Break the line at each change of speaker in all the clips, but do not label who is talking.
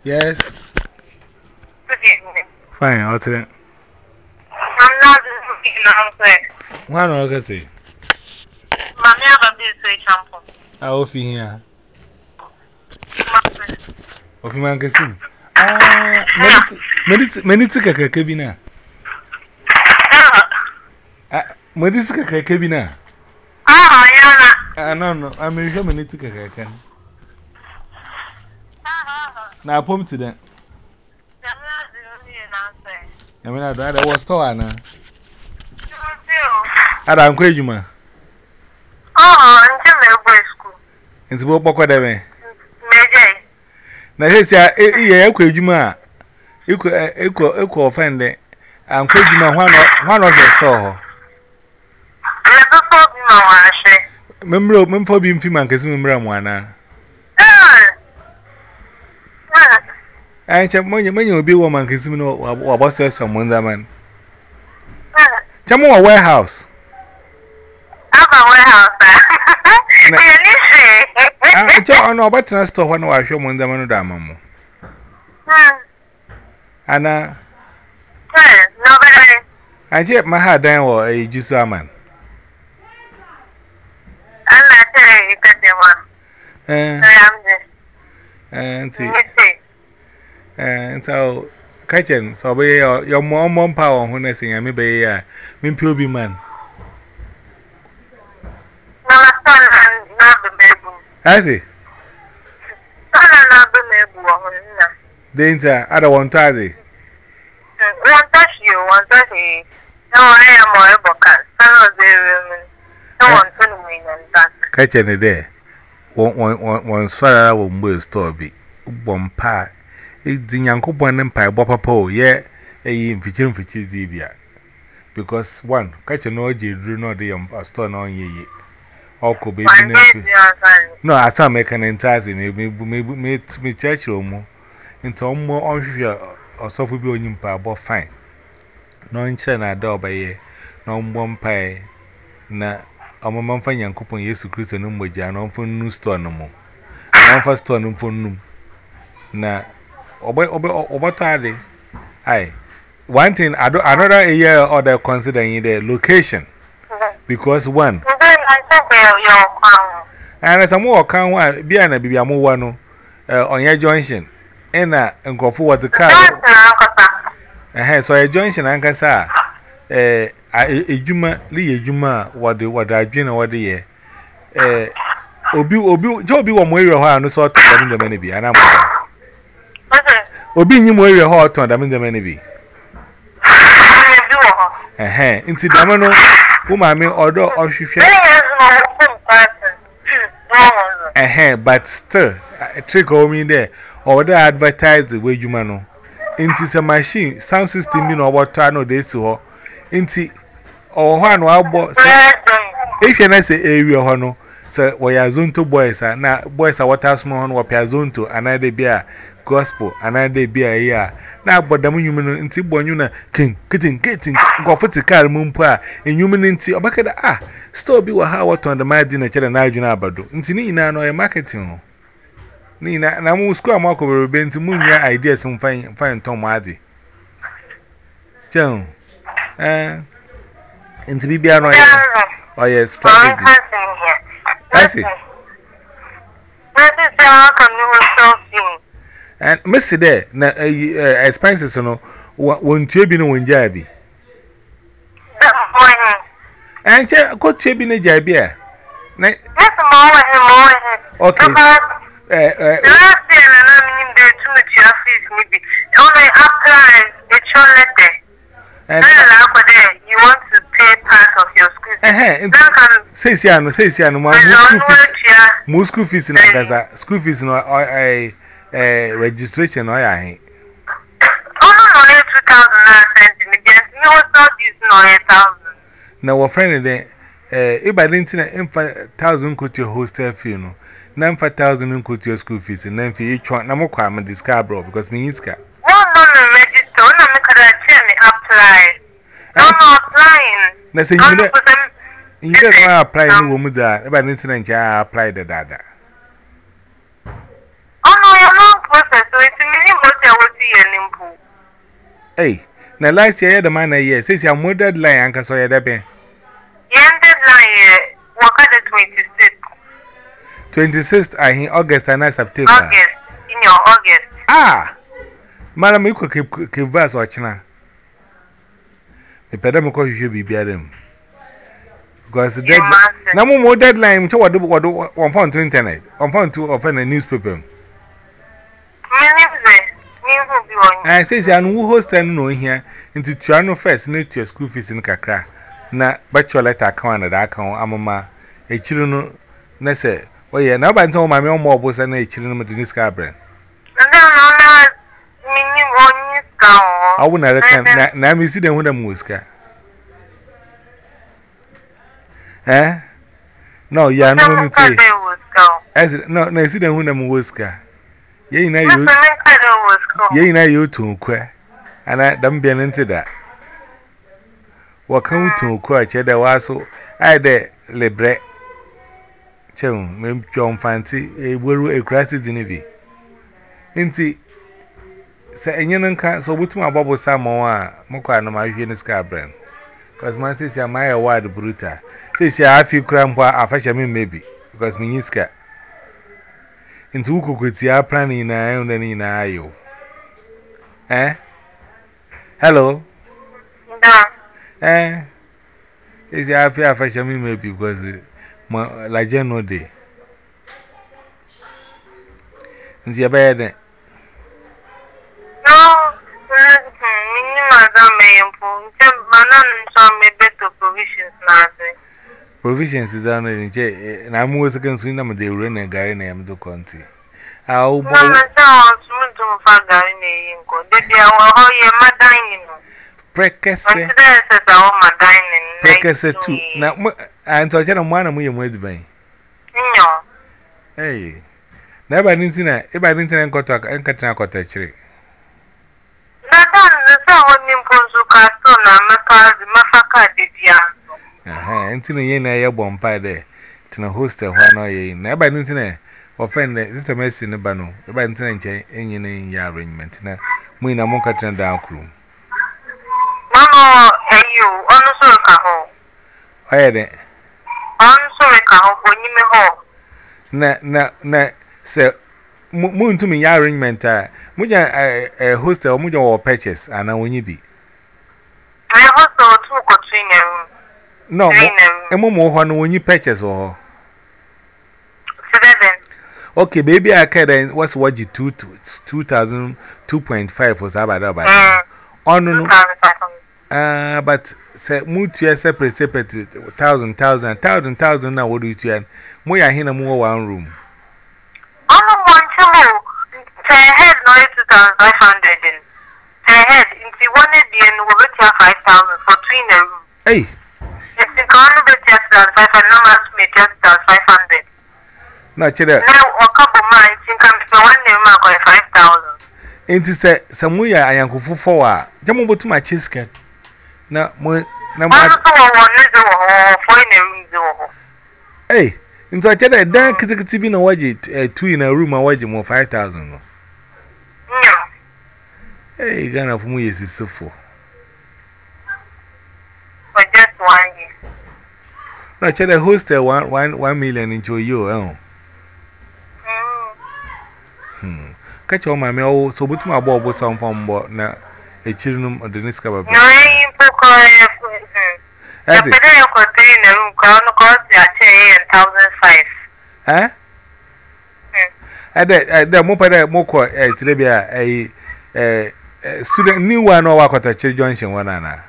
Yes.
Good evening.
Fine, I'll tell you.
I'm not looking now,
One or can say.
Mammy, I'm a bit so shampoo.
I will feel here.
Master.
Of you, man, can see. Many took a cabina. Many took a cabina. No, I mean, how many took a can. Now, pump to them. I mean, I'd rather was Toana. I don't quit you, ma.
I'm in school.
It's about Pocodeme.
Major.
Now, here's a quit you, ma. Equal offended. I'm quit you, ma. One of the store. Member being female, because remember one. I check money will be woman, because you know what was someone that man. Chamo warehouse.
I'm a warehouse.
I don't know about the store when I show one the man of Damamo. Anna, I check my heart down or a juice man.
I'm not telling you that you want.
And so, kitchen, so be your mom power when I sing, I may be a mean puby man. I see. Danger, I don't want to.
One touch you, one touch me. No, I am more boca. Son of the no one told me that.
Kitchen a day. One swallow will move store be. One pie. It's in Yanko Bon Empire, Bopapo, yeah, a featuring for Chizibia. Because one, catch an OG, do not the store on ye. Or could be no, I saw make an entire me church room into more on or so will be on you, but fine. No in China, door by ye, no one pie. Na, a moment for young couple years to Christ and Umboja, no for new store no more. No for store no for noon. Na. Obatade. Aye. One thing, another year order considering the location. Because one. And as a more can be an abiamu one on your junction. And go forward the car. So a junction, Ankasa. A Juma, Lee Juma, what I dream over the year. Joby one way or no sort of the many be, and I'm. Obi ni mo area hot on them in the many be. Into Damano, whom I may order or she but still, a trick over me there, or they advertise the way you mano. Into a machine, sound system, you know what I know they saw. Into or one wild if you not say area hono, so we are zone to boys, and now boys are what else more on what zone to another beer. Gospel, and I did be a year. Now, but the human into Bonuna, King, getting, go for the car moon pa, and human into a still be what how on the my dinner, and I do not bado. Into Nina, no, a marketing. Nina, and I will square mark over Ben to moon your ideas and find Tom Hardy. Joan, into be annoying. Oh, yes, strategy. I see. And Missy there, expenses no, won't you be no one jabby? And go to be no jabby. Okay.
Last year, and I'm in there too much office, maybe. Only apply the letter. And you want to pay part of your school fees.
Says Yano, my school fees in Gaza, school fees no registration or I.
Oh, no, 2,000 you was not using 1,000.
Now, we're friendly there. If I didn't see 1,000 could your hostel fee, no, 9,000 could your school fees, and then for each one, no more crime this car, bro, because me is car.
No, register, no, apply. No, applying.
That's you don't apply any woman that, if I didn't see apply the data.
Oh, no, you're not process, so it's a minimum.
Hey, now last year the man a year says your mother line anchor so you're there.
Deadline, work at the 26th.
26th, I in August and September.
August, in your August.
Ah, Madam, you could keep verse watching her. The pedamical you should be bearing. Because the deadline, no more deadline to what one phone to internet, on phone to open a newspaper. I say, I know who host and know here into Triano first, not your school fees in Kakra. Na, but your letter account at account, Amama, a children, Nessa. Oh, yeah, now by told my own mobile and a children with the Scarborough. I wouldn't reckon. Now, me see them with a muska. Eh? No, yeah, no, no, see them with a muska. Yea, now you too, queer. And I don't be into that. What come to quite cheddar was so I de lebre. Chum, maybe John fancy a word a crisis in a Inti say, and can't so with my bubble Samoa, Moka, no, my Venus Scarborough. Because my sister, my word bruta. Says, I feel crampa, I fashion maybe, because Miniska. Into who could see our planning in our own and in Io. Eh? Hello? Eh? Is your affair fashion maybe because my legend no day. Is your bed?
No, Madam Mayimpo, some better provisions, nothing.
Provisions is down in J. And I'm always against them, they run a guy named the Conti. I'll buy
smooth to Faga in a Inco. Did you have my dining?
Precasse, Precasse too. Now, I'm talking of one of my words by. Hey, never didn't see that. If I didn't and got and cut a cottage. Until a year bomb pie there, to a hostel, one or ye. Never didn't say, offend the sister Messi in the bano, if I didn't change any arrangement. Now, we no more cut down crew.
Mama, and you, honestly, Caho.
I had it.
Honestly, Caho, when you may hold. Na, sir, moon to me arrangement. Muja a hostel, Muja or patches, and now when you be. I also took a trainer.
No, a more when you patches or. Okay, baby, I can't. What's what you 2,000, 2.5 was about. Oh, no. But say, Mutia separate 1,000 now. What do you say? Moya Hina more one room.
Oh, one two. Say head no 2,500. Say head into 1 year and over 5,000 for 3 in a room.
Hey,
it's the kind of just 500 numbers made just 500.
No, Cheddar.
Now, a couple months in comes to 1 name mark 5,000.
Into say, Samuya, I am go for Jumbo to my chisket. Now, more. Hey, into a cheddar, Dan could be no budget, 2 in a room, a wager more 5,000. Hey, Ghana for me is so full.
For just 1 year.
No, cheddar hostel 1 million into you. Catch all my mail, so put my bubble some from what now a children of the next cover.
No, I as it in a room, cost 1,500.
Eh? At the Moko, a student new one or what a chill junction one. Oh,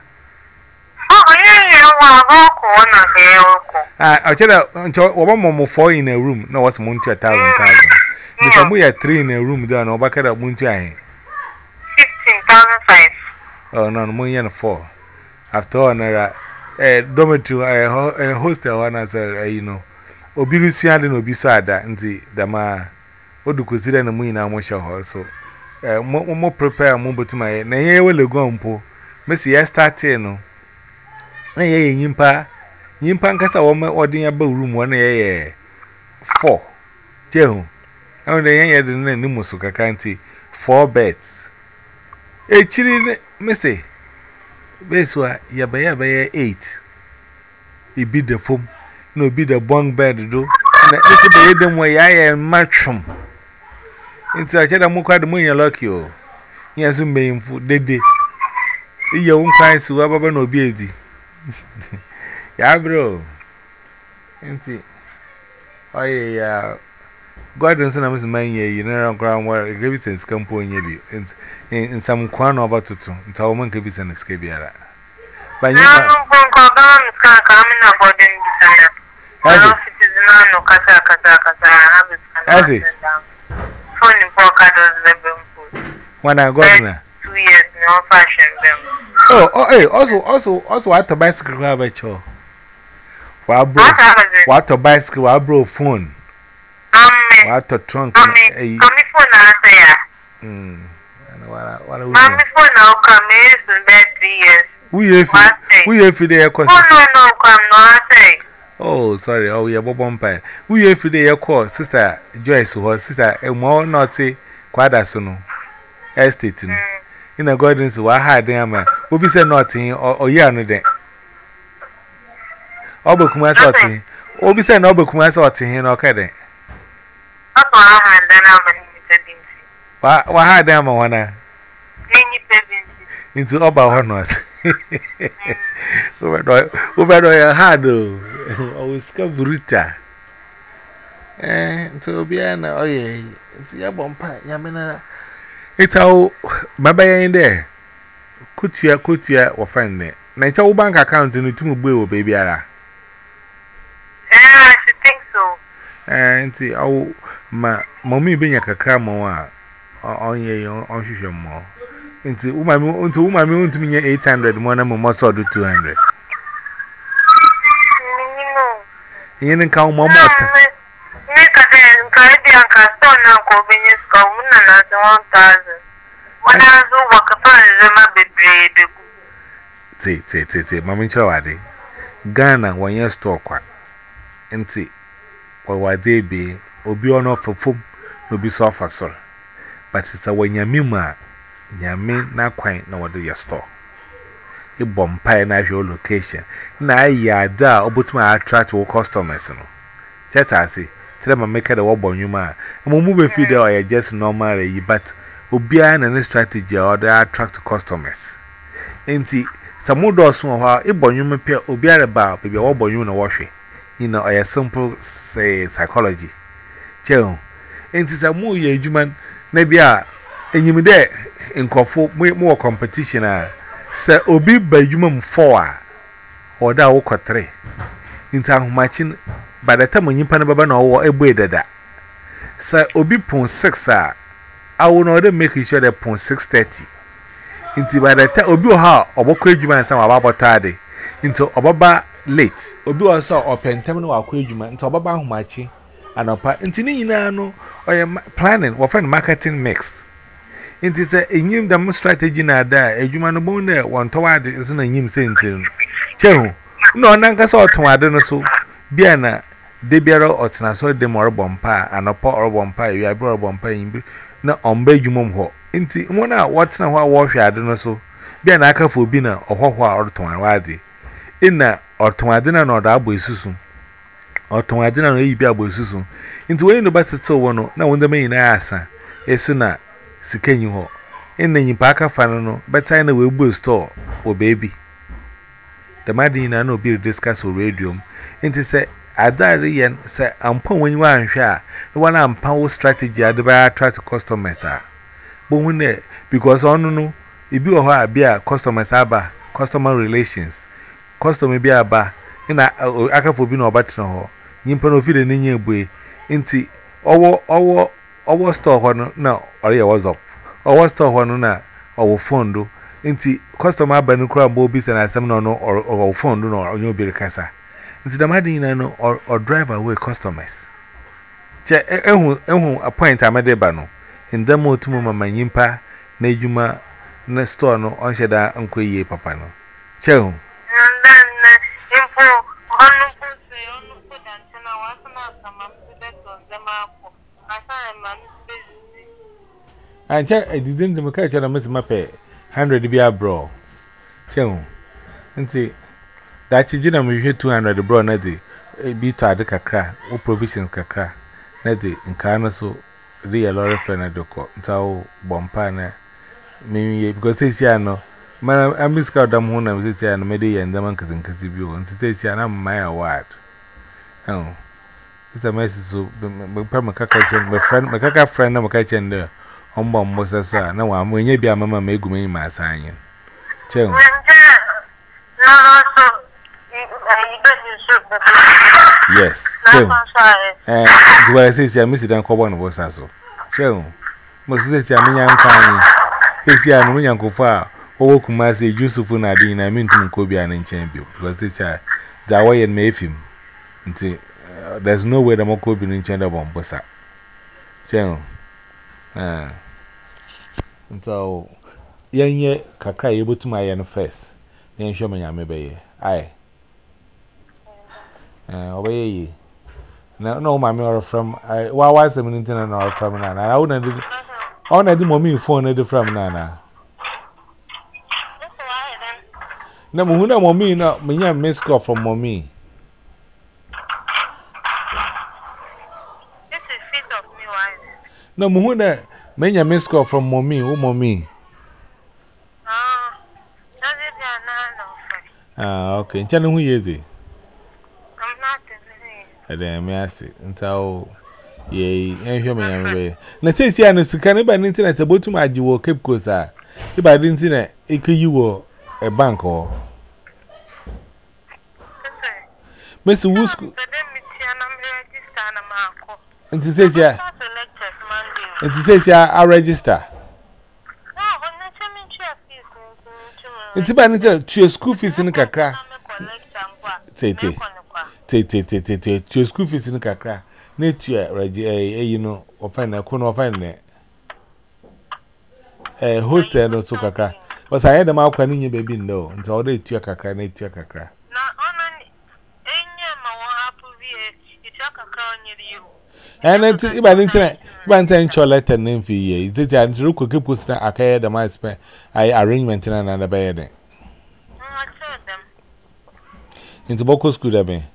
I'll tell you, one more 4 in a room, no, what's moon to 1,000. Because we are 3 in a room down or back at a moon to
15,500.
Oh, no, more than 4. After all, a dormitory, a hostel, one as you know. Obilusia and Obisada, and the ma. What do you consider the moon? I want your so more prepare a mobile to my name. Will go on, po. Messi, I start no. Nay, Yimpa Cassa woman ordering a room 1 a 4. Jehu. I the young Nimusuka county 4 beds. A chilling, Missy. Beswa, Yabaya 8. He beat the foam, no be the bunk bed, do. And I them way I am matchum. It's a cheddar mocha the moon, lucky. Yes, you may food, they. Your own kinds to have no beardy. Yeah, bro. Ain't it? Oh, yeah. God and son of his man, you know, ground where a Gavison scampo in some crown over to two, until a woman Gavison escape. But you know, as it when I got
2 years, no fashion.
Also, what a bicycle have a show. What a bicycle, I broke phone. What a trunk.
Coming for now,
what are we?
Mammy for now, come in 3 years.
We have today, of course.
No, come, no, I say.
Oh, sorry, oh, yeah, Bob Umpire. We have today, of course, Sister Joyce, who was Sister, and more not say, quite as soon. Estate in a garden, so I had them. Will be said nothing or yarn day. Obakuma sorting. Will be said no Obakuma sorting in Okade. What had them on into Oba Honors? Over your hard, always Caburita. To be an oh, yeah, it's your bumper, Yamina. It's how my bay in there. Kutia, or friend me. Nature bank account in the 2 bill, baby.
I should think so.
And see, oh, my mommy being a cacamo on ye on social more. Into whom I mean to me 800 more than most or do 200. You didn't count more. Say, Mammy Chawadi. Ghana, 1 year store quack. And see, what they be, or be on off for foam, no be soft for soul. But sister, when you mima, Yamin, not quite know what do your store. A bomb pie na your location. Na ya da, but my attract all customers. Chetasi, tell them make the wobble you ma. And move feeder or just normal, but Obian and strategy or they attract customers. Ain't see, some more doors from her, a bon you may pay Obiara bar, baby, wobble you know wash it. You know, a simple say psychology. Chell, ain't it a more ye human, maybe and you may there in more competition. Say, Obi by human 4 or that walk 3. In town matching by the time when you pan a baba or a way that. Say, Obi pon 6, I will not make sure that pon 6:30. Into by the time Obi ha or walk human and some about tardy into Obaba late. Obi also open terminal or human into Obaba humachi and opa into Nino or planning or find marketing mix. It is a new dumb strategy na da, a human bone there, one toward is in a new sentence. Chew, no, Nanka saw to so. Biana, Debiero or Tanaso de Morabompa, and a poor bompa, you are brought bompa, no on Begumum ho. Inti, Mona, what's now what wash I don't know so. Bianaka for dinner or what or Tonawadi. Inna or Tomadina or Dabo Susun. Or Tomadina or Ibiabo Susun. Into any better so one, now when the main answer, a sooner. Sikenyu ho in the Impaka Fanano, but I know we will store or baby. The Madina no be discuss or radium. Into say, I died and say, I'm pon when you are share the one I'm power strategy at the bar try to customers. But when there, because on no, if you are a customers are customer relations, customer be a bar in a Akafobin or Batno, Yimpano feed an in way into our store no or ya was up. Our store one na our phone do. Inti customer banukra bobis and assem no or phone do no or new bill casa. Inti the madina no or drive away customers. Che a point amadeba no. In demo to mama yimpa na yuma na store no on sheda unko ye papa no. Che hu. I didn't make a Miss Mappe. 100 be a bro. Tell me, that Chijina may hit 200 bro, Neddy. A bit at the cacra, or provisions cacra. Neddy, in Carnaso, the Lord Fenadoko, Tao, Bompana. Maybe because they say, no. I miss Cardam Hona, and say, and Medi and the monkeys in Cassibio, and say, I'm my award. Oh, it's a message to my friend, my caca friend, and my kitchen there. On bomb was a son. No, I'm when you be a mamma make me my sign. Chill. Yes, chill. And do I say, I miss it and call one was also. Chill. Must say, I'm young family. He's here and when you go far. Oh, Kumasi, Yusuf Nadine, I mean to Mukobia and champion because this are the way and made him. There's no way the Mokobi in Chandabon, Bossa. Chill. So, young Kaka able to my end first. Then show me, I may be. Aye. Obey ye. No, my mirror from I was a minute and hour from Nana. I wouldn't do mommy phone from Nana. No, Muna mommy, no, me miss call from mommy.
This is fit of me, why?
No, Muna, many miss call from mommy, who mommy. Okay, tell me who is it?
I'm not the
Then me ask it until ye ain't human anyway. Now, say, see, and it's kind of an internet about to my jewel Cape Coast. If I didn't see that, it could you were a bank or Mr. Woosco. And to say, yeah, and to say, yeah, I'll register. It's about to your school fees in the Kakra. Say, to your school fees in the Kakra. Nature, you know, or find a corner of fine a host and also Kakra. Was I had a mouth canning your baby no until they took a Kakra, nature Kakra. And it's about internet. One time, your letter name for ye. Is this and look a good poster? I carried the mice I arrangement in another bed. Into Boko school, I mean.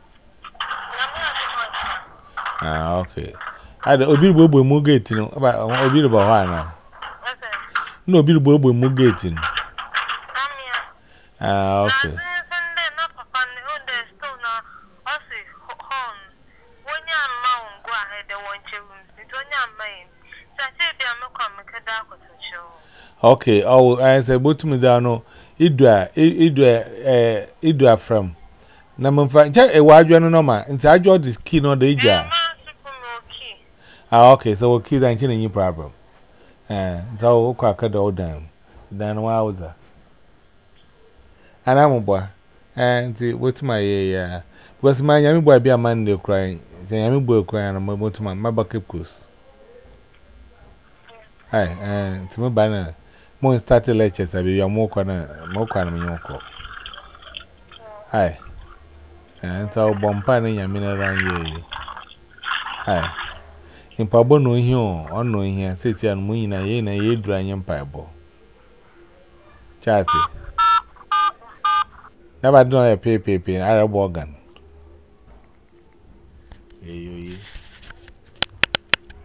Okay. I don't be able to move it about a bit about one. No, be able to move it in. Okay. Okay, oh, I said, but to me, down, Idra from Number 5, a wide no, inside your this key no danger. Okay, so we'll keep that in your problem. So, crack a door down. Then, wowzer. And I'm a boy, and see what's my was my young boy be a man they crying, say, I'm a boy crying, and I'm to my bucket cruise. Aye, and to my banner. More started lectures, I be your more corner, your call. Aye, and so bombarding your mineral ye. Aye, in Pabo no here, unknowing here, says young moon, a ye and a ye drying empire. Chatsy. Never know a paper, Arab organ.